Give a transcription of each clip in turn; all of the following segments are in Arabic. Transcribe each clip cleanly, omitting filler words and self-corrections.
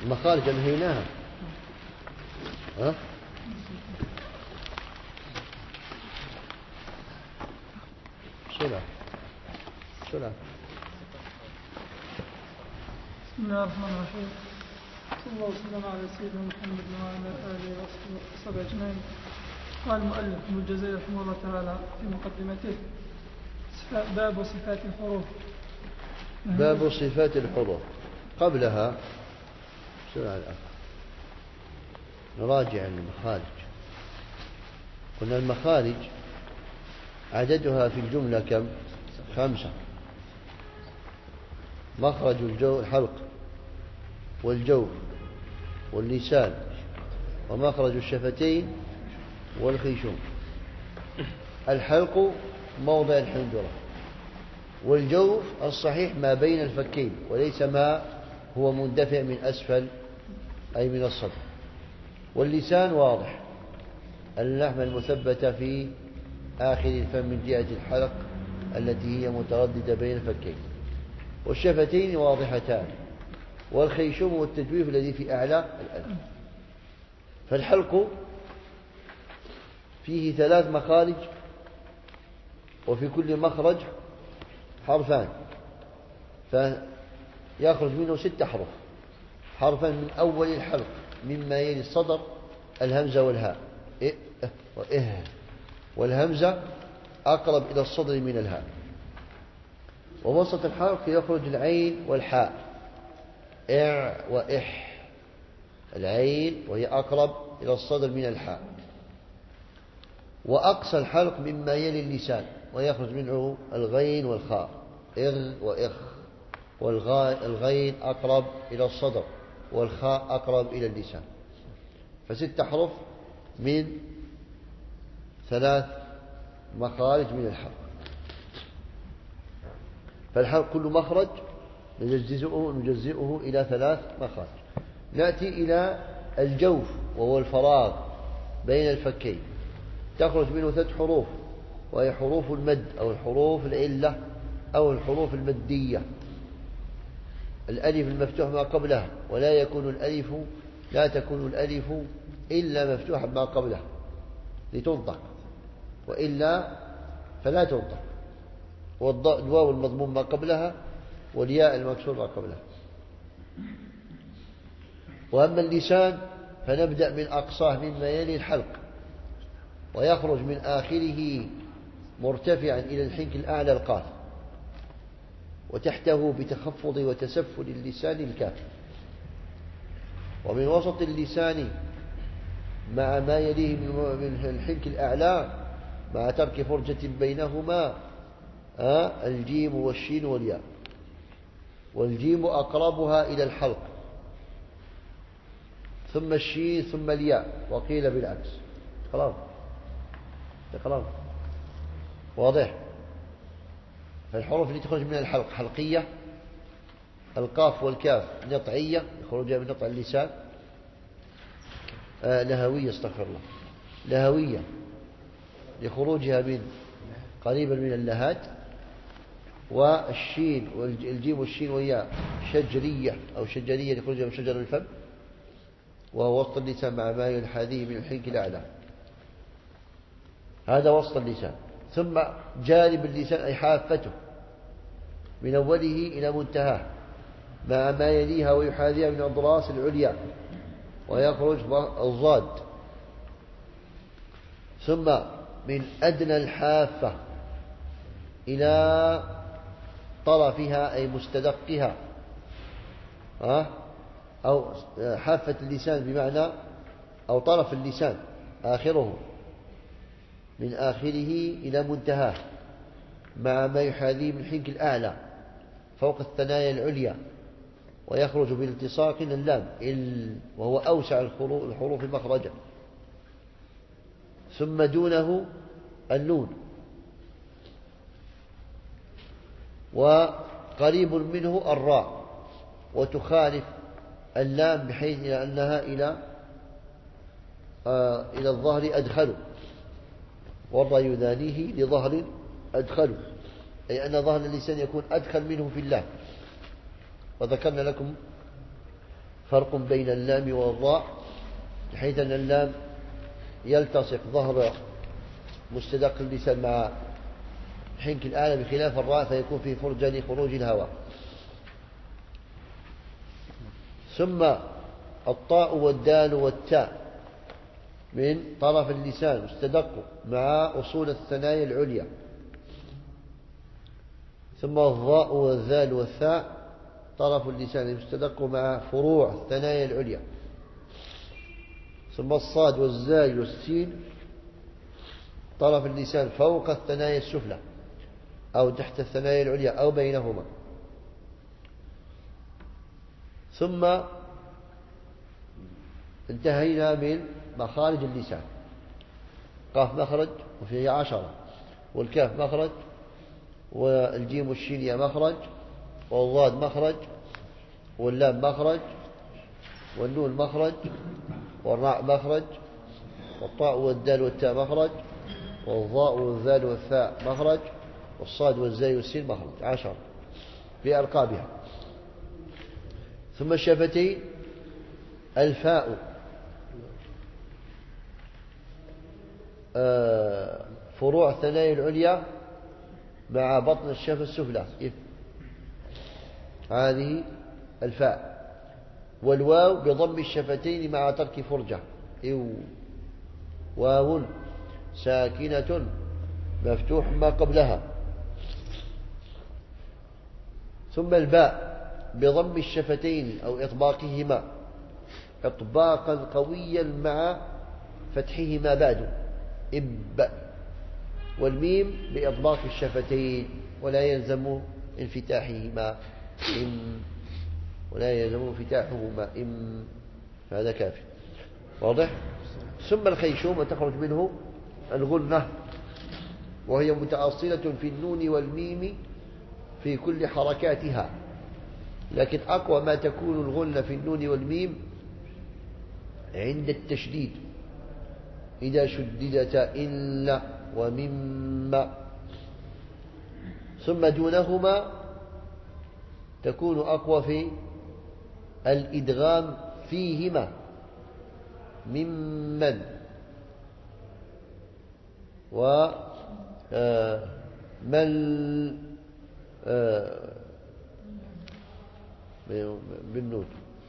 المخارج أنهيناها. ها؟ بسرعة بسرعة. بسم الله الرحمن الرحيم. صلى الله وسلم على سيدنا محمد وعلى آله وصحبه أجمعين. قال المؤلف ابن الجزري رحمه الله تعالى في مقدمته: باب صفات الحروف. باب صفات الحروف. قبلها بسرعة الأخ نراجع المخارج. قلنا المخارج عددها في الجملة كم؟ 5. مخرج الحلق والجوف واللسان، ومخرج الشفتين والخيشوم. الحلق موضع الحنجرة، والجوف الصحيح ما بين الفكين وليس ما هو مندفع من أسفل أي من الصدر. واللسان واضح، اللحمة المثبتة في آخر الفم من جهة الحلق التي هي مترددة بين الفكين. والشفتين واضحتان، والخيشوم والتجويف الذي في أعلى الأنف. فالحلق فيه 3 مخارج، وفي كل مخرج حرفان، فيخرج منه 6 حروف. حرفا من أول الحلق مما يلي الصدر الهمزة والهاء، إيه وإه، والهمزة أقرب إلى الصدر من الهاء. ووسط الحلق يخرج العين والحاء، إع وإح، العين وهي أقرب إلى الصدر من الحاء. وأقصى الحلق مما يلي اللسان، ويخرج منه الغين والخاء، إغ وإخ، والغين أقرب إلى الصدر والخاء أقرب إلى اللسان. ف6 حروف من 3 مخارج من الحلق. فالحلق كل مخرج نجزئه إلى 3 مخارج. نأتي إلى الجوف وهو الفراغ بين الفكين، تخرج منه 3 حروف، وهي حروف المد أو الحروف العلة أو الحروف المدية. الألف المفتوح ما قبلها، لا تكون الألف إلا مفتوحا ما قبلها لتنطق، وإلا فلا تنطق. والواو المضموم ما قبلها، والياء المكسور ما قبلها. وأما اللسان فنبدأ من أقصاه مما يلي الحلق، ويخرج من آخره مرتفعا إلى الحنك الأعلى القاف، وتحته بتخفض وتسفل اللسان الكاف. ومن وسط اللسان مع ما يليه من الحنك الأعلى مع ترك فرجة بينهما الجيم والشين والياء. والجيم أقربها إلى الحلق، ثم الشين ثم الياء، وقيل بالعكس. خلاص واضح. فالحروف اللي تخرج من الحلق حلقية، القاف والكاف نطعية يخرجها من نطع اللسان، لهوية، استغفر الله، لهوية لخروجها من قريبا من اللهات. والشين والجيم والشين والياء شجرية أو شجرية لخروجها من شجر الفم، وهو وسط اللسان مع ما ينحاذيه من الحنك الأعلى. هذا وسط اللسان. ثم جانب اللسان أي حافته من أوله إلى منتهاه مع ما يليها ويحاذيها من الضراس العليا، ويخرج الضاد. ثم من أدنى الحافة إلى طرفها أي مستدقها، أو حافة اللسان بمعنى أو طرف اللسان آخره، من آخره إلى منتهاه مع ما يحاذيه من الحنك الأعلى فوق الثنايا العليا، ويخرج بالالتصاق اللام وهو أوسع الحروف مخرجا. ثم دونه النون، وقريب منه الراء، وتخالف اللام بحيث أنها إلى الظهر أدخل، والراء يدانيه لظهر أدخل، أي أن ظهر اللسان يكون أدخل منه في اللام. وذكرنا لكم فرق بين اللام والراء، بحيث أن اللام يلتصق ظهر مستدق اللسان مع حنك الأعلى، بخلاف الراء فيكون فيه فرجة لخروج الهواء. ثم الطاء والدال والتاء من طرف اللسان مستدق مع أصول الثنايا العليا. ثم الظاء والذال والثاء طرف اللسان مستدق مع فروع الثنايا العليا. ثم الصاد والزاي والسين طرف اللسان فوق الثنايا السفلى أو تحت الثنايا العليا أو بينهما. ثم انتهينا من مخارج اللسان. قاف مخرج وفيه 10، والكاف مخرج، والجيم والشين مخرج، والضاد مخرج، واللام مخرج، والنون مخرج، والراء مخرج، والطاء والدال والتاء مخرج، والظاء والذال والثاء مخرج، والصاد والزاي والسين مخرج. 10 بألقابها. ثم الشفتين الفاء فروع الثنايا العليا مع بطن الشفة السفلى، هذه الفاء. والواو بضم الشفتين مع ترك فرجة، واو ساكنة مفتوح ما قبلها. ثم الباء بضم الشفتين أو إطباقهما إطباقا قويا مع فتحهما بعد، إب. والميم بإطباق الشفتين ولا يلزم انفتاحهما، ولا يلزم انفتاحهما، هذا كافي. واضح؟ ثم الخيشوم تخرج منه الغنة، وهي متأصلة في النون والميم في كل حركاتها، لكن أقوى ما تكون الغنة في النون والميم عند التشديد، إذا شددتا إن ومما. ثم دونهما تكون أقوى في الإدغام فيهما، ممن ومن بالنون.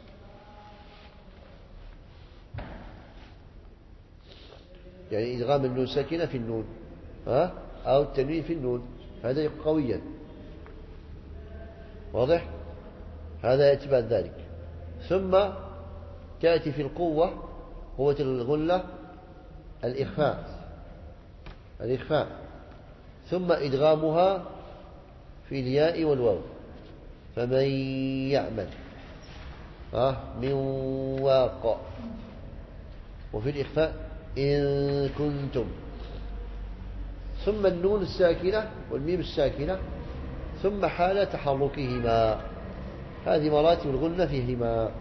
يعني إدغام النون ساكنة في النون أو التنوين في النون، هذا يبقى قويا. واضح؟ هذا يأتي بعد ذلك. ثم تأتي في القوة، قوة الغلة، الإخفاء، ثم إدغامها في الياء والواو. فمن يعمل من واق. وفي الإخفاء إن كنتم. ثم النون الساكنة والميم الساكنة، ثم حال تحركهما. هذه مراتب الغنة فيهما.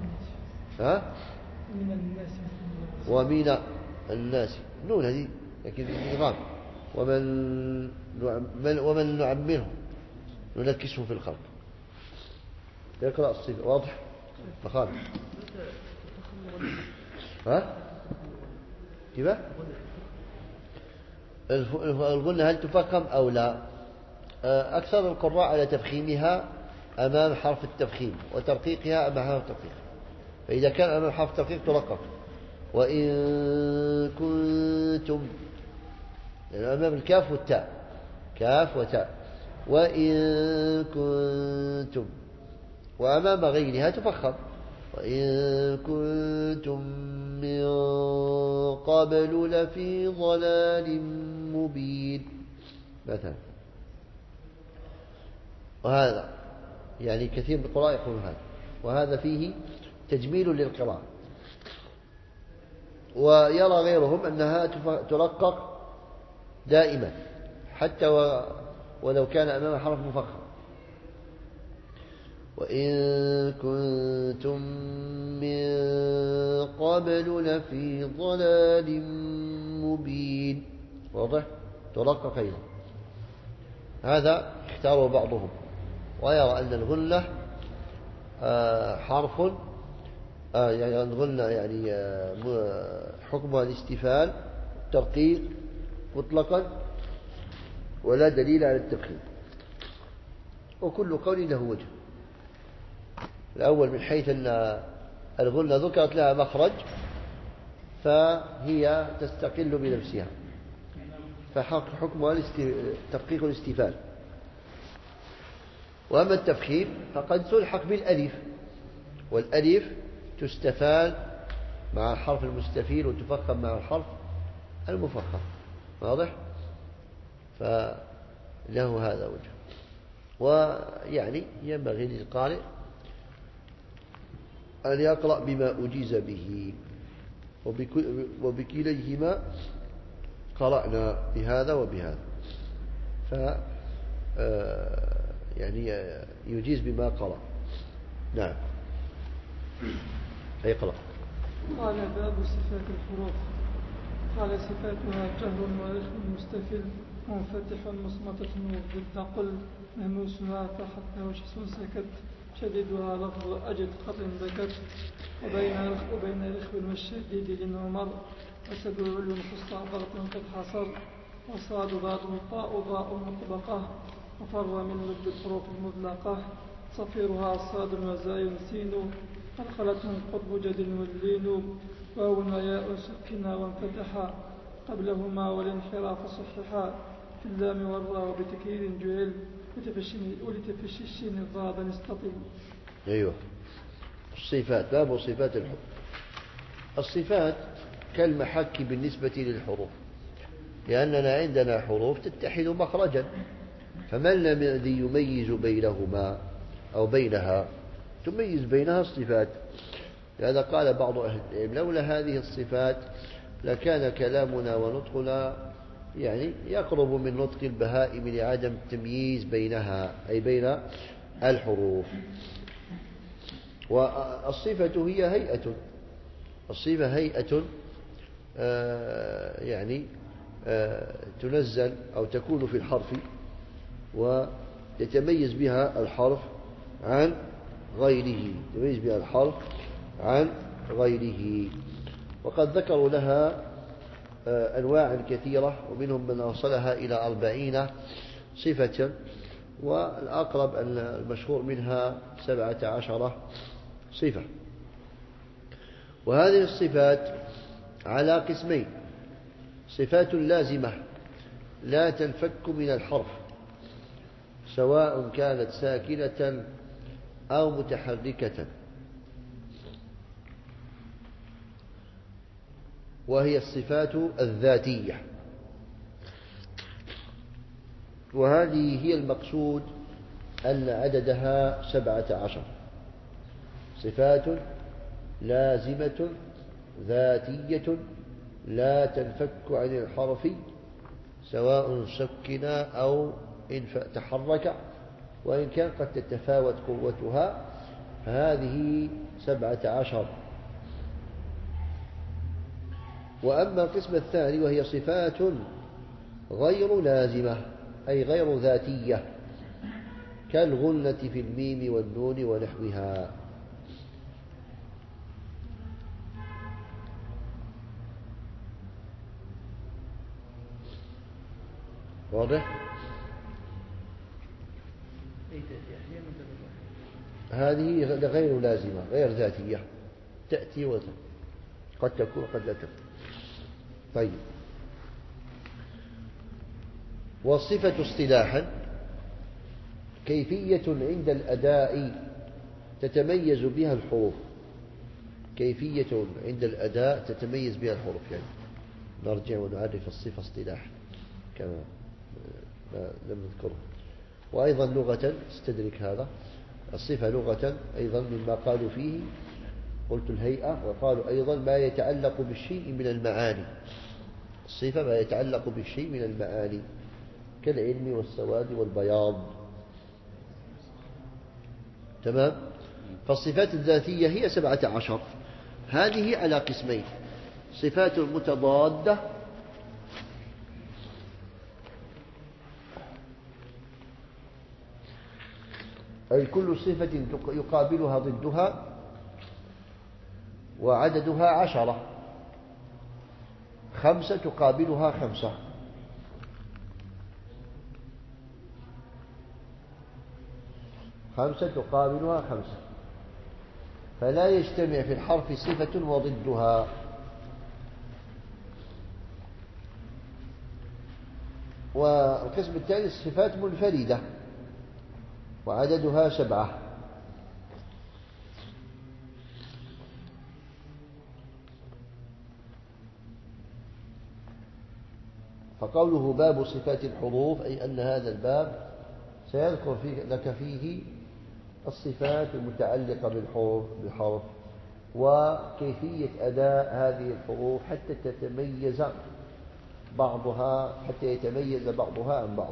ومن الناس نون هذه لكن الإدغام. ومن نعمره ننكسه في الخلق. يقرأ الصفة. واضح؟ فخالف. كيف؟ الغنة هل تفخم أو لا؟ أكثر القراء على تفخيمها أمام حرف التفخيم، وترقيقها أمام حرف الترقيق. فإذا كان أمام حرف الترقيق ترقق. وإن كنتم، يعني أمام الكاف والتاء، كاف وتاء. وإن كنتم. وأمام غيرها تفخم. وإن كنتم من قبل لفي ضلال مبين مثلا. وهذا يعني كثير من القراء يقولون هذا، وهذا فيه تجميل للقراءة. ويرى غيرهم أنها ترقق دائما حتى ولو كان أمام حرف مفخم. وإن كنتم من قبل لفي ضلال مبين. واضح؟ ترقق أيضا. هذا اختاره بعضهم، ويرى أن الغلة حرف يعني قلنا يعني حكمها الاستفال ترقيق مطلقا ولا دليل على التفخيم، وكل قول له وجه. الأول من حيث أن الغنة ذكرت لها مخرج فهي تستقل بنفسها، فحكمها ترقيق الاستفال. وأما التفخيم فقد تلحق بالألف، والألف تستفال مع الحرف المستفيل وتفخم مع الحرف المفخم. واضح؟ فله هذا وجه. ويعني ينبغي للقارئ أن يقرأ بما أجيز به، وبكليهما قرأنا بهذا وبهذا، ف يعني يجيز بما قرأ. نعم. اقرأ. قال باب صفات الحروف. قال صفاتها جهر ورخم مستفل منفتح مصمتة ضد قل مهموسها فحتى وشس سكت شديدها لفظ أجد قطع ذكت وبين رخو والشديد للعمر وسد علو فسطى ضغط قد حصر وصاد ضاد طاء ضاء مطبقة وفر من لب الحروف المطلقة صفيرها صاد وزاي سين قلقلة قطب جد واللين واو وياء سكنا وانفتحا قبلهما والانحراف صححا في اللام والراء بتكرير جعل ولتفشي الشين ضادا استطل. أيوه. الصفات، باب صفات الحروف. الصفات كالمحك بالنسبة للحروف، لأننا عندنا حروف تتحد مخرجا، فما الذي يميز بينهما أو بينها؟ تميز بينها الصفات. لهذا قال بعض أهل العلم لولا هذه الصفات لكان كلامنا ونطقنا يعني يقرب من نطق البهائم لعدم التمييز بينها، أي بين الحروف. والصفة هي هيئة، الصفة هيئة يعني تنزل أو تكون في الحرف ويتميز بها الحرف عن غيره، يتميز بها الحرف عن غيره. وقد ذكروا لها أنواع كثيرة، ومنهم من أوصلها إلى 40 صفة، والأقرب أن المشهور منها 17 صفة. وهذه الصفات على قسمين: صفات لازمة لا تنفك من الحرف سواء كانت ساكنة أو متحركة، وهي الصفات الذاتية، وهذه هي المقصود أن عددها 17 صفات لازمة ذاتية لا تنفك عن الحرف سواء سكن أو تحرك، وإن كان قد تتفاوت قوتها، فهذه 17. وأما القسم الثاني وهي صفات غير لازمة أي غير ذاتية، كالغنة في الميم والنون ونحوها. واضح؟ هذه غير لازمة غير ذاتية، تأتي وتأتي، قد تكون قد لا تكون. طيب. والصفة اصطلاحا كيفية عند الأداء تتميز بها الحروف، كيفية عند الأداء تتميز بها الحروف، يعني نرجع ونعرف الصفة اصطلاحا كما لم نذكره. وأيضا لغة استدرك هذا، الصفة لغة أيضا مما قالوا فيه قلت الهيئة، وقالوا أيضا ما يتعلق بالشيء من المعاني. الصفة ما يتعلق بالشيء من المعاني كالعلم والسواد والبياض. تمام؟ فالصفات الذاتية هي 17، هذه على قسمين: صفات متضادة أي كل صفة يقابلها ضدها، وعددها 10. 5 تقابلها 5. 5 تقابلها 5، فلا يجتمع في الحرف صفة وضدها. والقسم الثاني الصفات منفردة وعددها 7. فقوله باب صفات الحروف أي أن هذا الباب سيذكر لك فيه الصفات المتعلقة بالحرف وكيفية أداء هذه الحروف حتى يتميز بعضها عن بعض.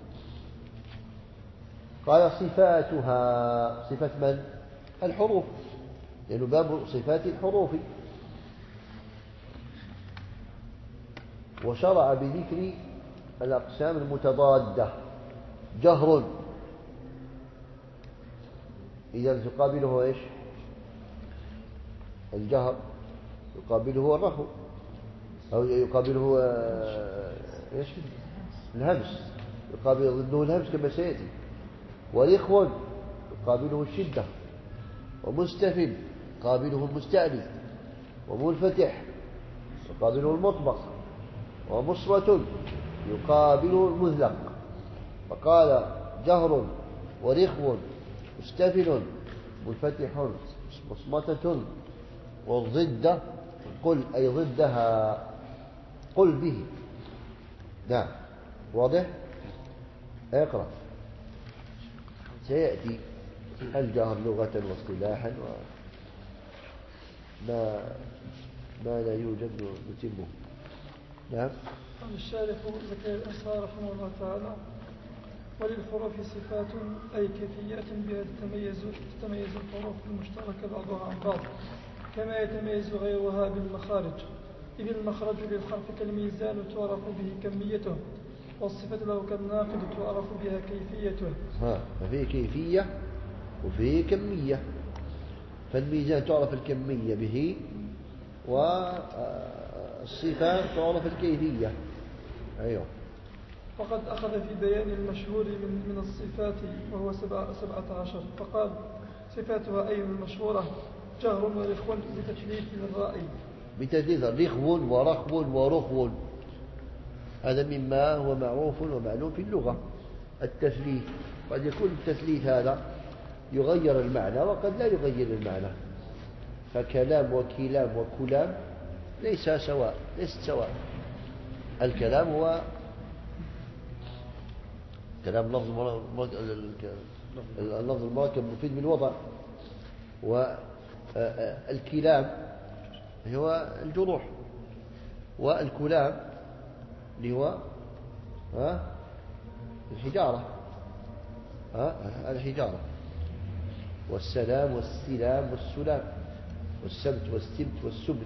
قال صفاتها، صفة من؟ الحروف، لأنه باب صفات الحروف. وشرع بذكر الأقسام المتضادة. جهر، إذا تقابله إيش؟ الجهر يقابله الرخو، أو يقابله إيش؟ الهمس، يقابل ضده الهمس كما سيأتي. ورخو يقابله الشدة. ومستفل يقابله المستأنف. ومنفتح يقابله المطبق. ومصمة يقابله المذلق. فقال جهر ورخو مستفل منفتح مصمتة. والضد قل أي ضدها، قل به. نعم، واضح؟ اقرأ. سيأتي الجهر لغة واصطلاحا ما لا يوجد نتمه. نعم. قال الشارح زكريا الأنصاري رحمه الله تعالى: وللحروف صفات أي كيفيات بها تتميز الحروف المشتركة بعضها عن بعض، كما يتميز غيرها بالمخارج. إذ المخرج للحرف كالميزان تعرف به كميته، والصفة له كالناقد تعرف بها كيفيته. ففيه كيفية وفيه كمية. فالميزان تعرف الكمية به، والصفات تعرف الكيفية. أيوه. وقد أخذ في بيان المشهور من الصفات وهو 17، فقال: صفاتها أي المشهورة جهر ورخو بتثليث الراء. بتثليث رخو ورخو ورخو، هذا مما هو معروف ومعلوم في اللغة. التثليث قد يكون التثليث هذا يغير المعنى وقد لا يغير المعنى. فكلام وكلام وكلام ليست سواء. الكلام هو كلام اللفظ المركب مفيد بالوضع، والكلام هو الجروح، والكلام اللي هو الحجارة. والسلام والسلام والسلام والسبت والسبت والسبت،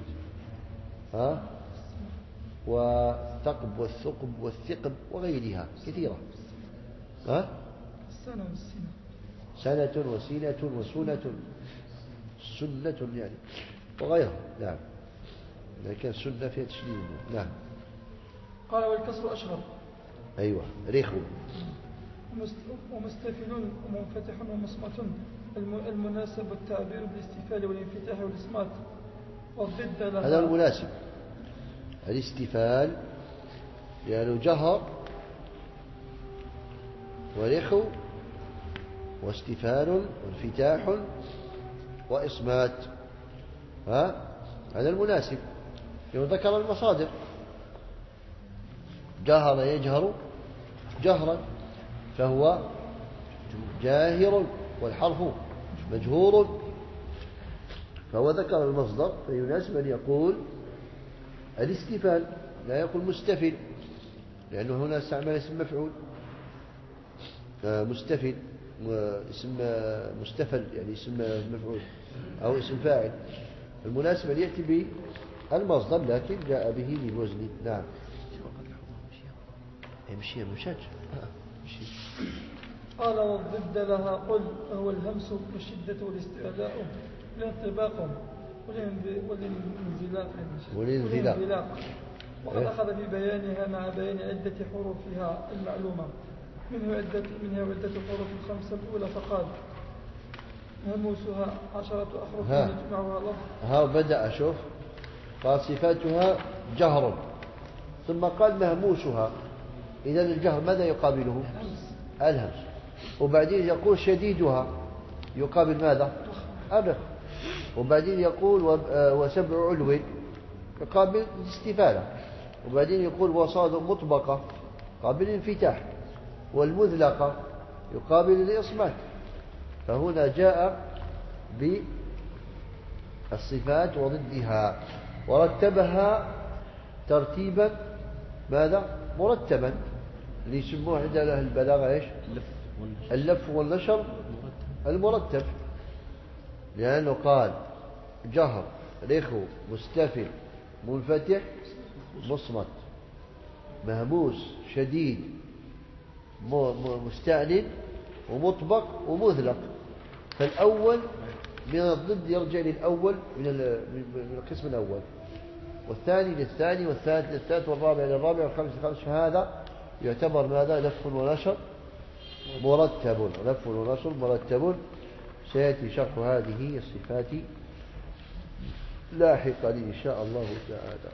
والثقب والثقب والثقب وغيرها كثيرة. سنة وسنة وسنة، سنة يعني وغيرها. نعم، لكن سنة فيها تشديد. نعم. قال: والكسر أشهر. أيوة. رخو ومستفل ومنفتح ومصمت، المناسب التعبير بالاستفال والانفتاح والإصمات. والضد لها، هذا المناسب الاستفال، يعني جهر ورخو واستفال وانفتاح وإصمات. هذا المناسب. ذكر المصادر: جهر يجهر جهرا فهو جاهر، والحرف مجهور، فهو ذكر المصدر، فيناسب أن يقول الاستفال، لا يقول مستفل، لأنه هنا استعمل اسم مفعول. مستفل اسم مستفل يعني اسم مفعول أو اسم فاعل. المناسب أن يأتي بالمصدر، لكن جاء به بالوزن. نعم. مشات. قال: والضد لها قل، وهو الهمس والشدة والاستعلاء الانطباق، والانزلاق. وقد أخذ ببيانها مع بيان عدة حروفها المعلومة منها عدة حروف الخمسة الأولى، فقال مهموسها 10 أحرف يجمعها لفظ. ها بدأ شوف قال صفاتها جهر، ثم قال مهموسها. إذا الجهر ماذا يقابله؟ الهمس. وبعدين يقول شديدها يقابل ماذا؟ الرخ. وبعدين يقول وسبع علو يقابل الاستفالة. وبعدين يقول وصاد مطبقة يقابل الانفتاح، والمذلقة يقابل الإصمات. فهنا جاء بالصفات وضدها ورتبها ترتيبا ماذا؟ مرتبا، اللي يسموه عند أهل البلاغة إيش؟ اللف والنشر المرتب، لأنه قال جهر رخو مستفل منفتح مصمت مهموس شديد مستعلن ومطبق ومذلق. فالأول من الضد يرجع للأول من القسم الأول، والثاني للثاني، والثالث للثالث، والرابع للرابع، والخامس للخامس. فهذا يعتبر ماذا؟ لف ونشر مرتب. لف ونشر مرتب. سيأتي شرح هذه الصفات لاحقا إن شاء الله تعالى،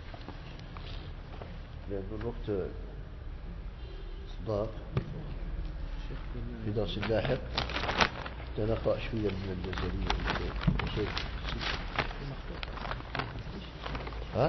لأن الوقت ضاق في درس لاحق. نقرأ شوية من الجزرية. ها؟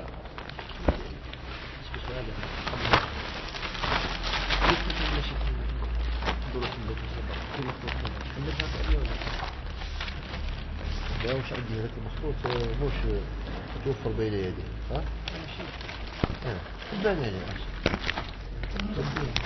لا مش عندي هذاك المخطوط، مش متوفر بين يدي. ها؟ المعنى يعني